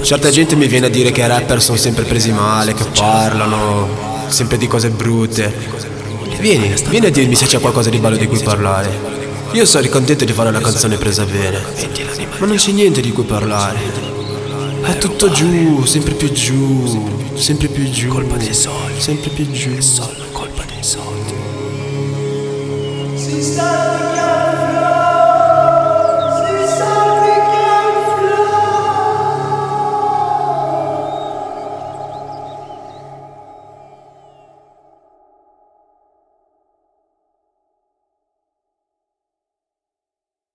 Certa gente mi viene a dire che i rapper sono sempre presi male, che parlano sempre di cose brutte. Vieni a dirmi se c'è qualcosa di bello di cui parlare. Io sono contento di fare una canzone presa bene, ma non c'è niente di cui parlare. È tutto giù, sempre più giù, sempre più giù, colpa dei soldi, sempre più giù, colpa dei soldi.